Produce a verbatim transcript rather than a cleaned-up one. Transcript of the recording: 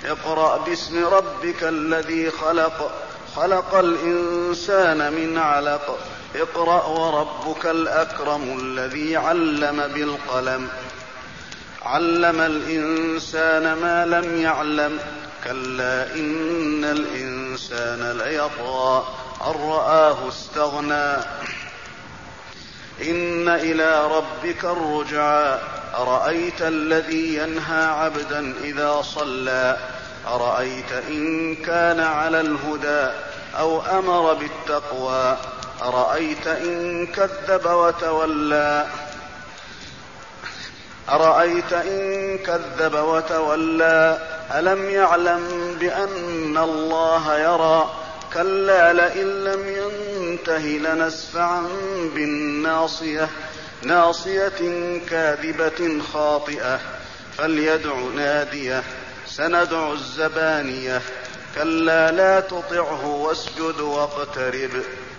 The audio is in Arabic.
اقرأ باسم ربك الذي خلق خلق الإنسان من علق اقرأ وربك الأكرم الذي علم بالقلم علم الإنسان ما لم يعلم كلا إن الإنسان ليطغى أن رآه استغنى إن إلى ربك الرجعى أرأيت الذي ينهى عبدا إذا صلى أرأيت إن كان على الهدى أو أمر بالتقوى أرأيت إن كذب وتولى أرأيت إن كذب وتولى ألم يعلم بأن الله يرى كلا لئن لم ينته لنسفعا بالناصية ناصية كاذبة خاطئة فليدع ناديه سندع الزبانية كلا لا تطعه واسجد واقترب